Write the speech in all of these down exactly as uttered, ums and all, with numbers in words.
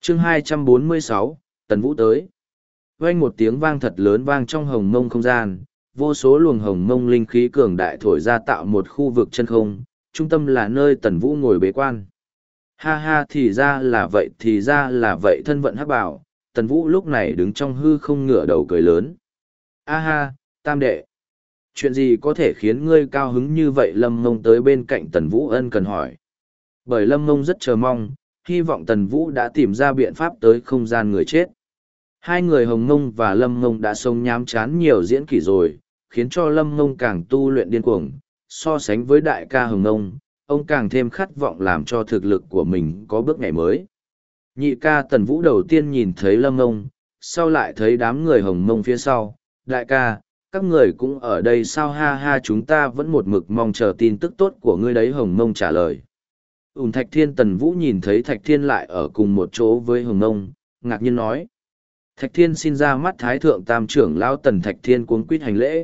chương hai trăm bốn mươi sáu, Tần Vũ tới. Vang một tiếng vang thật lớn vang trong hồng mông không gian, vô số luồng hồng mông linh khí cường đại thổi ra tạo một khu vực chân không, trung tâm là nơi Tần Vũ ngồi bế quan. Ha ha, thì ra là vậy, thì ra là vậy, thân vận hắc bảo, Tần Vũ lúc này đứng trong hư không ngửa đầu cười lớn. A ha, tam đệ. Chuyện gì có thể khiến ngươi cao hứng như vậy? Lâm Ngông tới bên cạnh Tần Vũ ân cần hỏi. Bởi Lâm Ngông rất chờ mong, hy vọng Tần Vũ đã tìm ra biện pháp tới không gian người chết. Hai người Hồng Ngông và Lâm Ngông đã sống nhám chán nhiều diễn kỷ rồi, khiến cho Lâm Ngông càng tu luyện điên cuồng. So sánh với đại ca Hồng Ngông, ông càng thêm khát vọng làm cho thực lực của mình có bước nhảy mới. Nhị ca Tần Vũ đầu tiên nhìn thấy Lâm Ngông, sau lại thấy đám người Hồng Ngông phía sau. Đại ca, các người cũng ở đây sao? Ha ha, chúng ta vẫn một mực mong chờ tin tức tốt của ngươi đấy, Hồng Ngông trả lời. Ùn Thạch Thiên Tần Vũ nhìn thấy Thạch Thiên lại ở cùng một chỗ với Hồng Ngông, ngạc nhiên nói. Thạch Thiên xin ra mắt Thái Thượng Tam trưởng lão. Tần Thạch Thiên cuống quýt hành lễ.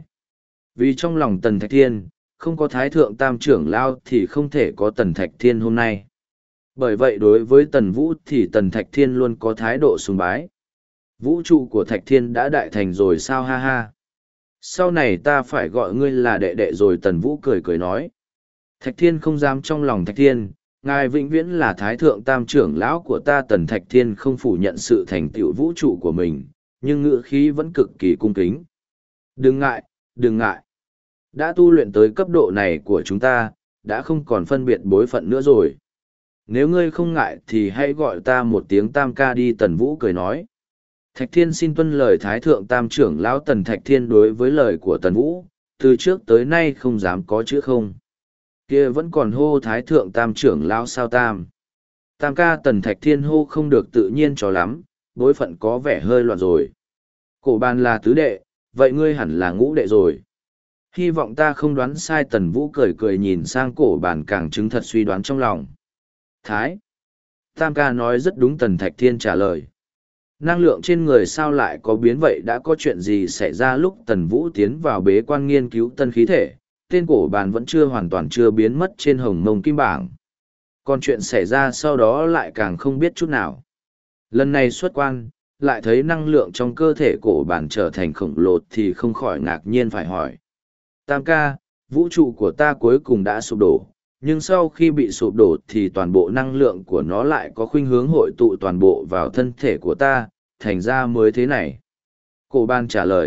Vì trong lòng Tần Thạch Thiên, không có Thái Thượng Tam trưởng lão thì không thể có Tần Thạch Thiên hôm nay. Bởi vậy đối với Tần Vũ thì Tần Thạch Thiên luôn có thái độ sùng bái. Vũ trụ của Thạch Thiên đã đại thành rồi sao? Ha ha. Sau này ta phải gọi ngươi là đệ đệ rồi, Tần Vũ cười cười nói. Thạch Thiên không dám trong lòng Thạch Thiên, ngài vĩnh viễn là Thái Thượng Tam trưởng lão của ta. Tần Thạch Thiên không phủ nhận sự thành tựu vũ trụ của mình, nhưng ngữ khí vẫn cực kỳ cung kính. Đừng ngại, đừng ngại. Đã tu luyện tới cấp độ này của chúng ta, đã không còn phân biệt bối phận nữa rồi. Nếu ngươi không ngại thì hãy gọi ta một tiếng Tam ca đi, Tần Vũ cười nói. Thạch Thiên xin tuân lời Thái Thượng Tam trưởng lão. Tần Thạch Thiên đối với lời của Tần Vũ, từ trước tới nay không dám có chữ không. Kia vẫn còn hô Thái Thượng Tam trưởng lão sao? Tam. Tam ca. Tần Thạch Thiên hô không được tự nhiên cho lắm, bối phận có vẻ hơi loạn rồi. Cổ bàn là tứ đệ, vậy ngươi hẳn là ngũ đệ rồi. Hy vọng ta không đoán sai. Tần Vũ cười cười nhìn sang cổ bàn, càng chứng thật suy đoán trong lòng. Thái. Tam ca nói rất đúng, Tần Thạch Thiên trả lời. Năng lượng trên người sao lại có biến vậy? Đã có chuyện gì xảy ra? Lúc Tần Vũ tiến vào bế quan nghiên cứu tân khí thể, tên cổ bàn vẫn chưa hoàn toàn chưa biến mất trên hồng mông kim bảng. Còn chuyện xảy ra sau đó lại càng không biết chút nào. Lần này xuất quan, lại thấy năng lượng trong cơ thể cổ bàn trở thành khổng lồ thì không khỏi ngạc nhiên phải hỏi. Tam ca, vũ trụ của ta cuối cùng đã sụp đổ, nhưng sau khi bị sụp đổ thì toàn bộ năng lượng của nó lại có khuynh hướng hội tụ toàn bộ vào thân thể của ta, thành ra mới thế này. Cổ bàn trả lời.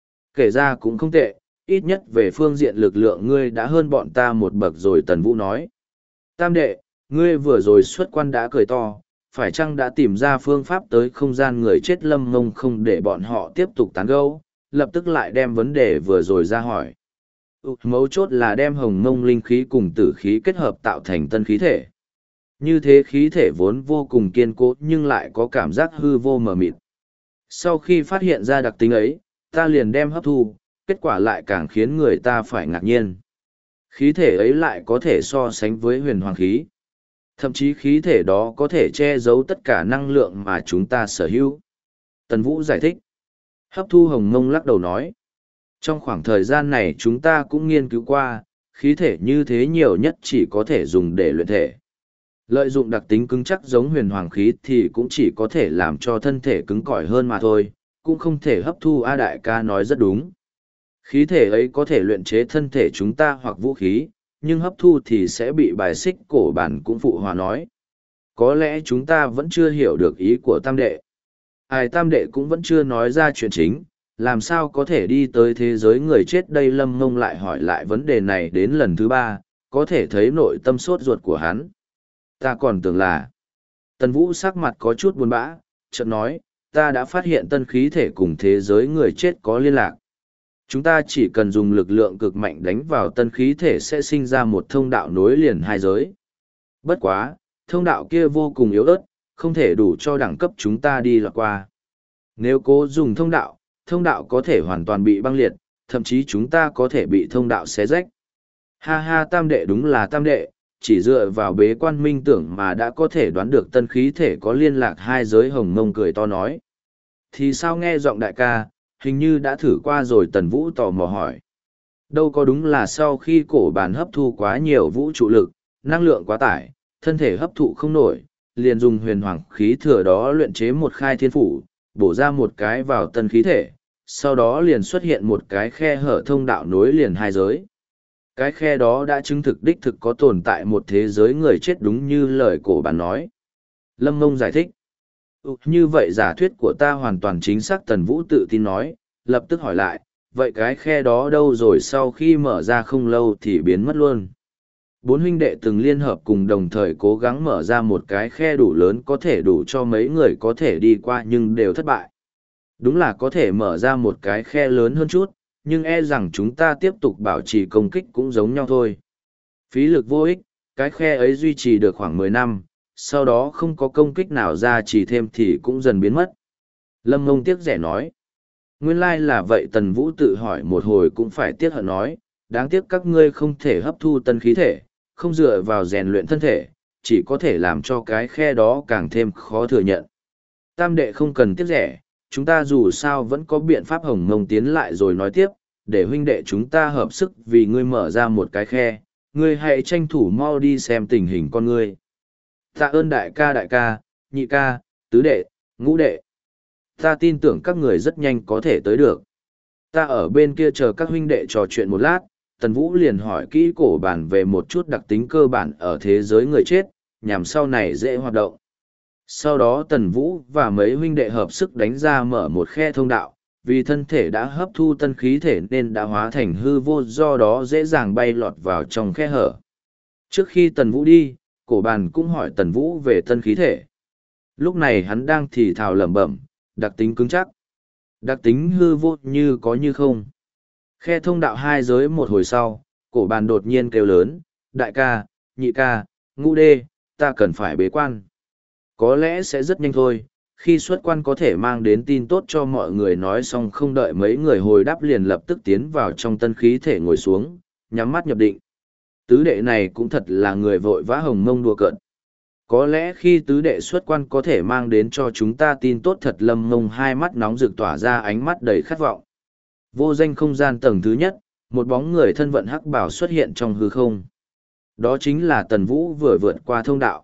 Kể ra cũng không tệ, ít nhất về phương diện lực lượng ngươi đã hơn bọn ta một bậc rồi, Tần Vũ nói. Tam đệ, ngươi vừa rồi xuất quan đã cười to, phải chăng đã tìm ra phương pháp tới không gian người chết? Lâm Ngông không để bọn họ tiếp tục tán gẫu, lập tức lại đem vấn đề vừa rồi ra hỏi. Ừ, mấu chốt là đem hồng mông linh khí cùng tử khí kết hợp tạo thành tân khí thể. Như thế khí thể vốn vô cùng kiên cố nhưng lại có cảm giác hư vô mờ mịt. Sau khi phát hiện ra đặc tính ấy, ta liền đem hấp thu, kết quả lại càng khiến người ta phải ngạc nhiên. Khí thể ấy lại có thể so sánh với huyền hoàng khí. Thậm chí khí thể đó có thể che giấu tất cả năng lượng mà chúng ta sở hữu. Tần Vũ giải thích. Hấp thu hồng mông lắc đầu nói. Trong khoảng thời gian này chúng ta cũng nghiên cứu qua, khí thể như thế nhiều nhất chỉ có thể dùng để luyện thể. Lợi dụng đặc tính cứng chắc giống huyền hoàng khí thì cũng chỉ có thể làm cho thân thể cứng cỏi hơn mà thôi, cũng không thể hấp thu. A đại ca nói rất đúng. Khí thể ấy có thể luyện chế thân thể chúng ta hoặc vũ khí, nhưng hấp thu thì sẽ bị bài xích. Cổ bản cũng phụ hòa nói. Có lẽ chúng ta vẫn chưa hiểu được ý của tam đệ. Ai tam đệ cũng vẫn chưa nói ra chuyện chính, làm sao có thể đi tới thế giới người chết đây? Lâm Ngông lại hỏi lại vấn đề này đến lần thứ ba, có thể thấy nội tâm sốt ruột của hắn. Ta còn tưởng là... Tần Vũ sắc mặt có chút buồn bã, chợt nói, ta đã phát hiện tân khí thể cùng thế giới người chết có liên lạc. Chúng ta chỉ cần dùng lực lượng cực mạnh đánh vào tân khí thể sẽ sinh ra một thông đạo nối liền hai giới. Bất quá, thông đạo kia vô cùng yếu ớt, không thể đủ cho đẳng cấp chúng ta đi lọt qua. Nếu cố dùng thông đạo, thông đạo có thể hoàn toàn bị băng liệt, thậm chí chúng ta có thể bị thông đạo xé rách. Ha ha, tam đệ đúng là tam đệ, chỉ dựa vào bế quan minh tưởng mà đã có thể đoán được tân khí thể có liên lạc hai giới. Hồng Mông cười to nói. Thì sao nghe giọng đại ca, hình như đã thử qua rồi, Tần Vũ tò mò hỏi. Đâu có, đúng là sau khi cổ bàn hấp thu quá nhiều vũ trụ lực, năng lượng quá tải, thân thể hấp thụ không nổi, liền dùng huyền hoàng khí thừa đó luyện chế một khai thiên phủ, bổ ra một cái vào tân khí thể, sau đó liền xuất hiện một cái khe hở thông đạo nối liền hai giới. Cái khe đó đã chứng thực đích thực có tồn tại một thế giới người chết đúng như lời cổ bản nói. Lâm Mông giải thích. Ừ, như vậy giả thuyết của ta hoàn toàn chính xác, Tần Vũ tự tin nói, lập tức hỏi lại, vậy cái khe đó đâu rồi? Sau khi mở ra không lâu thì biến mất luôn. Bốn huynh đệ từng liên hợp cùng đồng thời cố gắng mở ra một cái khe đủ lớn có thể đủ cho mấy người có thể đi qua nhưng đều thất bại. Đúng là có thể mở ra một cái khe lớn hơn chút, nhưng e rằng chúng ta tiếp tục bảo trì công kích cũng giống nhau thôi. Phí lực vô ích, cái khe ấy duy trì được khoảng mười năm, sau đó không có công kích nào ra chỉ thêm thì cũng dần biến mất. Lâm Mông tiếc rẻ nói. Nguyên lai là vậy. Tần Vũ tự hỏi một hồi cũng phải tiếc hận nói, đáng tiếc các ngươi không thể hấp thu tân khí thể, không dựa vào rèn luyện thân thể, chỉ có thể làm cho cái khe đó càng thêm khó thừa nhận. Tam đệ không cần tiếc rẻ, chúng ta dù sao vẫn có biện pháp. Hồng Mông tiến lại rồi nói tiếp, để huynh đệ chúng ta hợp sức vì ngươi mở ra một cái khe, ngươi hãy tranh thủ mau đi xem tình hình con ngươi. Tạ ơn đại ca đại ca, nhị ca, tứ đệ, ngũ đệ. Ta tin tưởng các người rất nhanh có thể tới được. Ta ở bên kia chờ các huynh đệ trò chuyện một lát. Tần Vũ liền hỏi kỹ cổ bản về một chút đặc tính cơ bản ở thế giới người chết, nhằm sau này dễ hoạt động. Sau đó Tần Vũ và mấy huynh đệ hợp sức đánh ra mở một khe thông đạo, vì thân thể đã hấp thu tân khí thể nên đã hóa thành hư vô, do đó dễ dàng bay lọt vào trong khe hở. Trước khi Tần Vũ đi, cổ bàn cũng hỏi Tần Vũ về tân khí thể. Lúc này hắn đang thì thào lẩm bẩm, đặc tính cứng chắc, đặc tính hư vô như có như không. Khe thông đạo hai giới một hồi sau, cổ bàn đột nhiên kêu lớn, đại ca, nhị ca, ngũ đê, ta cần phải bế quan. Có lẽ sẽ rất nhanh thôi, khi xuất quan có thể mang đến tin tốt cho mọi người. Nói xong không đợi mấy người hồi đáp liền lập tức tiến vào trong tân khí thể ngồi xuống, nhắm mắt nhập định. Tứ đệ này cũng thật là người vội vã. Hồng Mông đùa cợt. Có lẽ khi tứ đệ xuất quan có thể mang đến cho chúng ta tin tốt thật. Lâm Mông hai mắt nóng rực tỏa ra ánh mắt đầy khát vọng. Vô danh không gian tầng thứ nhất, một bóng người thân vận hắc bảo xuất hiện trong hư không. Đó chính là Tần Vũ vừa vượt qua thông đạo.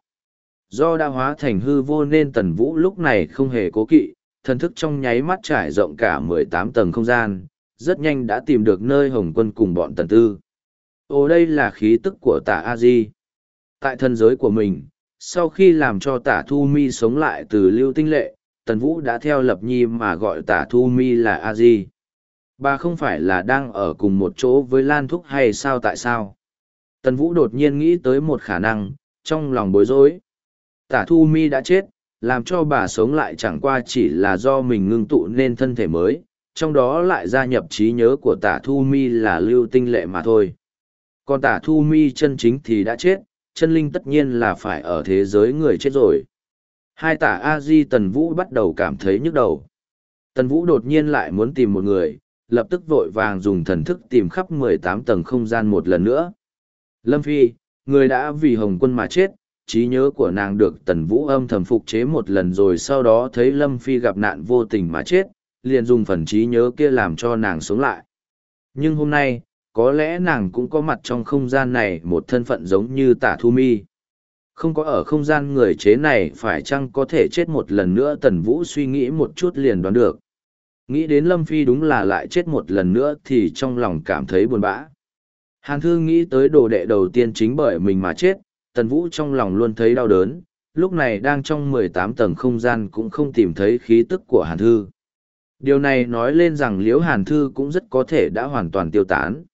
Do đã hóa thành hư vô nên Tần Vũ lúc này không hề cố kỵ, thần thức trong nháy mắt trải rộng cả mười tám tầng không gian, rất nhanh đã tìm được nơi Hồng Quân cùng bọn Tần Tư. Ồ, đây là khí tức của Tả A Di. Tại thân giới của mình, sau khi làm cho Tả Thu Mi sống lại từ Lưu Tinh Lệ, Tần Vũ đã theo Lập Nhi mà gọi Tả Thu Mi là A Di. Bà không phải là đang ở cùng một chỗ với Lan Thúc hay sao? Tại sao? Tần Vũ đột nhiên nghĩ tới một khả năng, trong lòng bối rối. Tả Thu Mi đã chết, làm cho bà sống lại chẳng qua chỉ là do mình ngưng tụ nên thân thể mới, trong đó lại gia nhập trí nhớ của Tả Thu Mi là Lưu Tinh Lệ mà thôi. Còn Tả Thu Mi chân chính thì đã chết, chân linh tất nhiên là phải ở thế giới người chết rồi. Hai Tả A Di. Tần Vũ bắt đầu cảm thấy nhức đầu. Tần Vũ đột nhiên lại muốn tìm một người, lập tức vội vàng dùng thần thức tìm khắp mười tám tầng không gian một lần nữa. Lâm Phi, người đã vì Hồng Quân mà chết, trí nhớ của nàng được Tần Vũ âm thầm phục chế một lần rồi sau đó thấy Lâm Phi gặp nạn vô tình mà chết, liền dùng phần trí nhớ kia làm cho nàng sống lại. Nhưng hôm nay, có lẽ nàng cũng có mặt trong không gian này, một thân phận giống như Tả Thu Mi. Không có ở không gian người chế này phải chăng có thể chết một lần nữa? Tần Vũ suy nghĩ một chút liền đoán được. Nghĩ đến Lâm Phi đúng là lại chết một lần nữa thì trong lòng cảm thấy buồn bã. Hàn Thư nghĩ tới đồ đệ đầu tiên chính bởi mình mà chết, Tần Vũ trong lòng luôn thấy đau đớn, lúc này đang trong mười tám tầng không gian cũng không tìm thấy khí tức của Hàn Thư. Điều này nói lên rằng Liễu Hàn Thư cũng rất có thể đã hoàn toàn tiêu tán.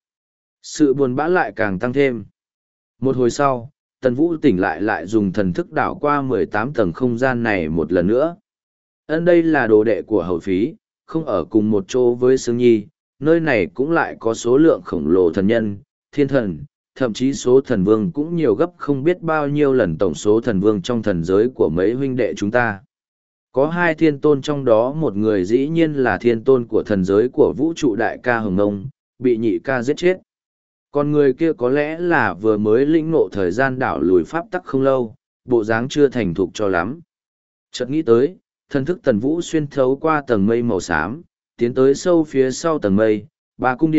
Sự buồn bã lại càng tăng thêm. Một hồi sau, Tần Vũ tỉnh lại lại dùng thần thức đảo qua mười tám tầng không gian này một lần nữa. Ân, đây là đồ đệ của Hầu Phí, không ở cùng một chỗ với Sương Nhi, nơi này cũng lại có số lượng khổng lồ thần nhân, thiên thần, thậm chí số thần vương cũng nhiều gấp không biết bao nhiêu lần tổng số thần vương trong thần giới của mấy huynh đệ chúng ta. Có hai thiên tôn trong đó, một người dĩ nhiên là thiên tôn của thần giới của vũ trụ đại ca Hồng Nông, bị nhị ca giết chết. Còn người kia có lẽ là vừa mới lĩnh ngộ thời gian đảo lùi pháp tắc không lâu, bộ dáng chưa thành thục cho lắm. Chợt nghĩ tới, thần thức Tần Vũ xuyên thấu qua tầng mây màu xám, tiến tới sâu phía sau tầng mây, ba cung điện,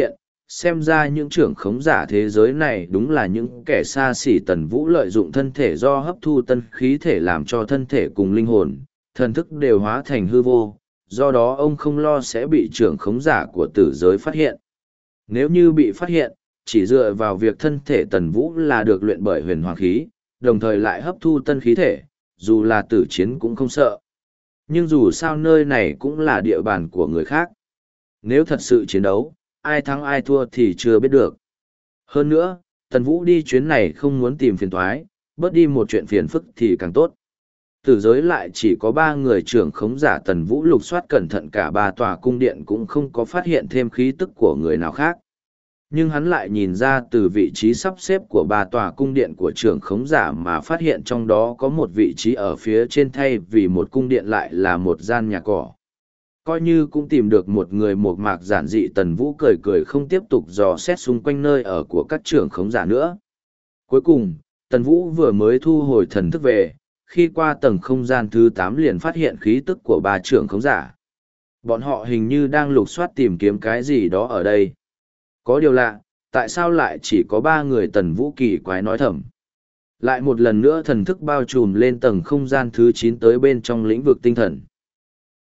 xem ra những trưởng khống giả thế giới này đúng là những kẻ xa xỉ. Tần Vũ lợi dụng thân thể do hấp thu tân khí thể làm cho thân thể cùng linh hồn, thần thức đều hóa thành hư vô, do đó ông không lo sẽ bị trưởng khống giả của tử giới phát hiện. Nếu như bị phát hiện, chỉ dựa vào việc thân thể Tần Vũ là được luyện bởi huyền hoàng khí, đồng thời lại hấp thu tân khí thể, dù là tử chiến cũng không sợ. Nhưng dù sao nơi này cũng là địa bàn của người khác. Nếu thật sự chiến đấu, ai thắng ai thua thì chưa biết được. Hơn nữa, Tần Vũ đi chuyến này không muốn tìm phiền toái, bớt đi một chuyện phiền phức thì càng tốt. Tử giới lại chỉ có ba người trưởng khống giả. Tần Vũ lục soát cẩn thận cả ba tòa cung điện cũng không có phát hiện thêm khí tức của người nào khác. Nhưng hắn lại nhìn ra từ vị trí sắp xếp của ba tòa cung điện của trưởng khống giả mà phát hiện trong đó có một vị trí ở phía trên thay vì một cung điện lại là một gian nhà cỏ. Coi như cũng tìm được một người một mạc giản dị. Tần Vũ cười cười không tiếp tục dò xét xung quanh nơi ở của các trưởng khống giả nữa. Cuối cùng, Tần Vũ vừa mới thu hồi thần thức về, khi qua tầng không gian thứ tám liền phát hiện khí tức của ba trưởng khống giả. Bọn họ hình như đang lục soát tìm kiếm cái gì đó ở đây. Có điều lạ, tại sao lại chỉ có ba người? Tần Vũ kỳ quái nói thầm. Lại một lần nữa thần thức bao trùm lên tầng không gian thứ chín tới bên trong lĩnh vực tinh thần.